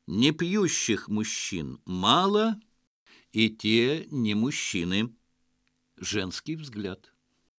Непьющих мужчин мало, и те не мужчины. Женский взгляд.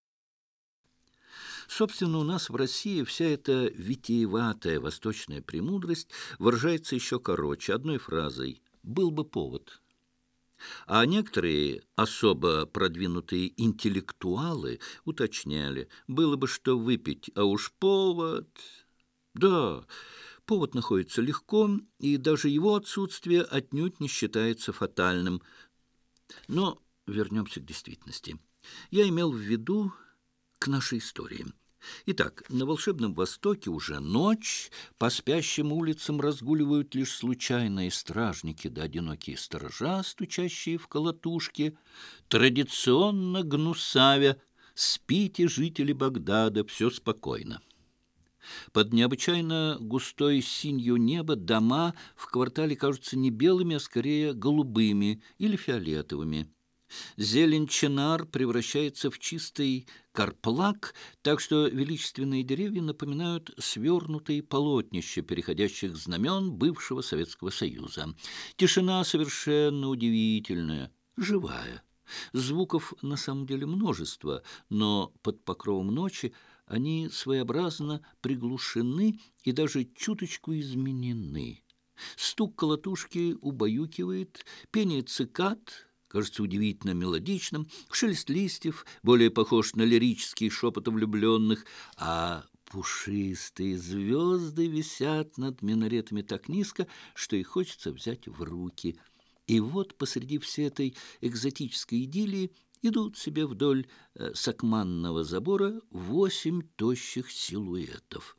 Собственно, у нас в России вся эта витиеватая восточная премудрость выражается еще короче, одной фразой «был бы повод». А некоторые особо продвинутые интеллектуалы уточняли, было бы что выпить, а уж повод... Да, повод находится легко, и даже его отсутствие отнюдь не считается фатальным. Но вернемся к действительности. Я имел в виду к нашей истории. Итак, на волшебном Востоке уже ночь, по спящим улицам разгуливают лишь случайные стражники да одинокие сторожа, стучащие в колотушки. Традиционно гнусавя, спите, жители Багдада, все спокойно. Под необычайно густой синью неба дома в квартале кажутся не белыми, а скорее голубыми или фиолетовыми. Зелень чинар превращается в чистый карплак, так что величественные деревья напоминают свернутые полотнища переходящих знамен бывшего Советского Союза. Тишина совершенно удивительная, живая. Звуков на самом деле множество, но под покровом ночи они своеобразно приглушены и даже чуточку изменены. Стук колотушки убаюкивает, пение цикад кажется удивительно мелодичным, шелест листьев более похож на лирический шепот влюбленных, а пушистые звезды висят над минаретами так низко, что их хочется взять в руки. И вот посреди всей этой экзотической идиллии идут себе вдоль сакманного забора 8 тощих силуэтов.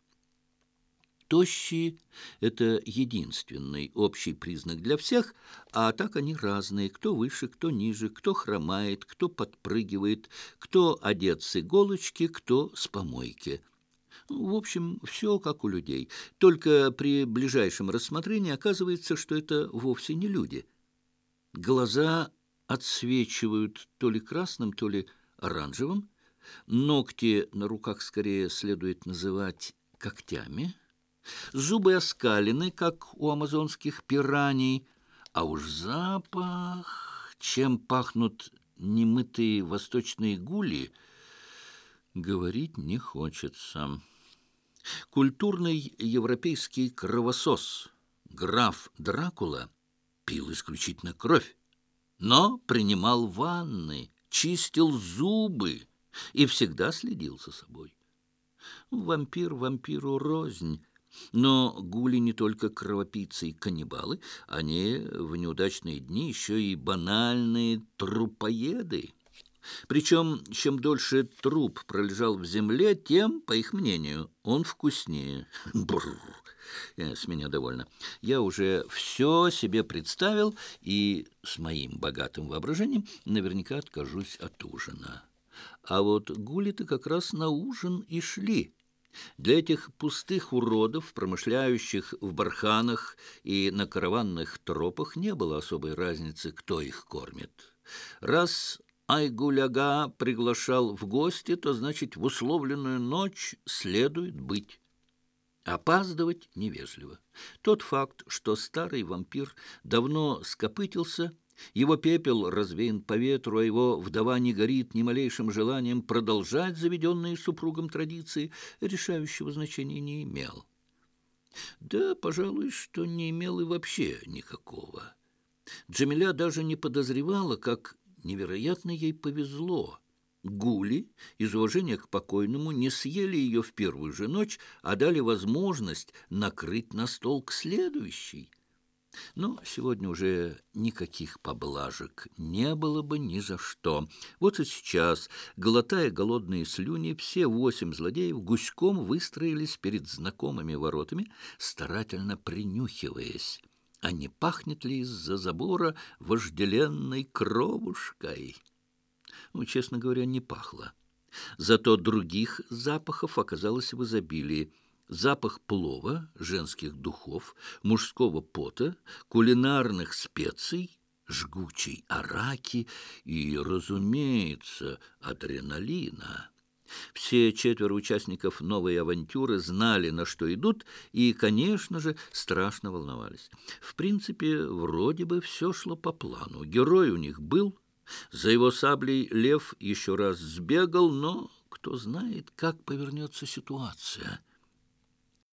Тощие – это единственный общий признак для всех, а так они разные, кто выше, кто ниже, кто хромает, кто подпрыгивает, кто одет с иголочки, кто с помойки. В общем, все как у людей, только при ближайшем рассмотрении оказывается, что это вовсе не люди. Глаза отсвечивают то ли красным, то ли оранжевым, ногти на руках скорее следует называть когтями, зубы оскалены, как у амазонских пираний, а уж запах, чем пахнут немытые восточные гули, говорить не хочется. Культурный европейский кровосос граф Дракула пил исключительно кровь, но принимал ванны, чистил зубы и всегда следил за собой. Вампир вампиру рознь. Но гули не только кровопийцы и каннибалы, они в неудачные дни еще и банальные трупоеды. Причем, чем дольше труп пролежал в земле, тем, по их мнению, он вкуснее. Бррр. С меня довольно. Я уже все себе представил и с моим богатым воображением наверняка откажусь от ужина. А вот гули-то как раз на ужин и шли. Для этих пустых уродов, промышляющих в барханах и на караванных тропах, не было особой разницы, кто их кормит. Раз Айгуляга приглашал в гости, то, значит, в условленную ночь следует быть. Опаздывать невежливо. Тот факт, что старый вампир давно скопытился, его пепел развеян по ветру, а его вдова не горит ни малейшим желанием продолжать заведенные супругом традиции, решающего значения не имел. Да, пожалуй, что не имел и вообще никакого. Джамиля даже не подозревала, как невероятно ей повезло. Гули, из уважения к покойному, не съели ее в первую же ночь, а дали возможность накрыть на стол к следующей. Но сегодня уже никаких поблажек не было бы ни за что. Вот и сейчас, глотая голодные слюни, все 8 злодеев гуськом выстроились перед знакомыми воротами, старательно принюхиваясь. А не пахнет ли из-за забора вожделенной кровушкой? Ну, честно говоря, не пахло. Зато других запахов оказалось в изобилии. Запах плова, женских духов, мужского пота, кулинарных специй, жгучей араки и, разумеется, адреналина. Все четверо участников новой авантюры знали, на что идут, и, конечно же, страшно волновались. В принципе, вроде бы все шло по плану. Герой у них был. За его саблей Лев еще раз сбегал, но кто знает, как повернется ситуация.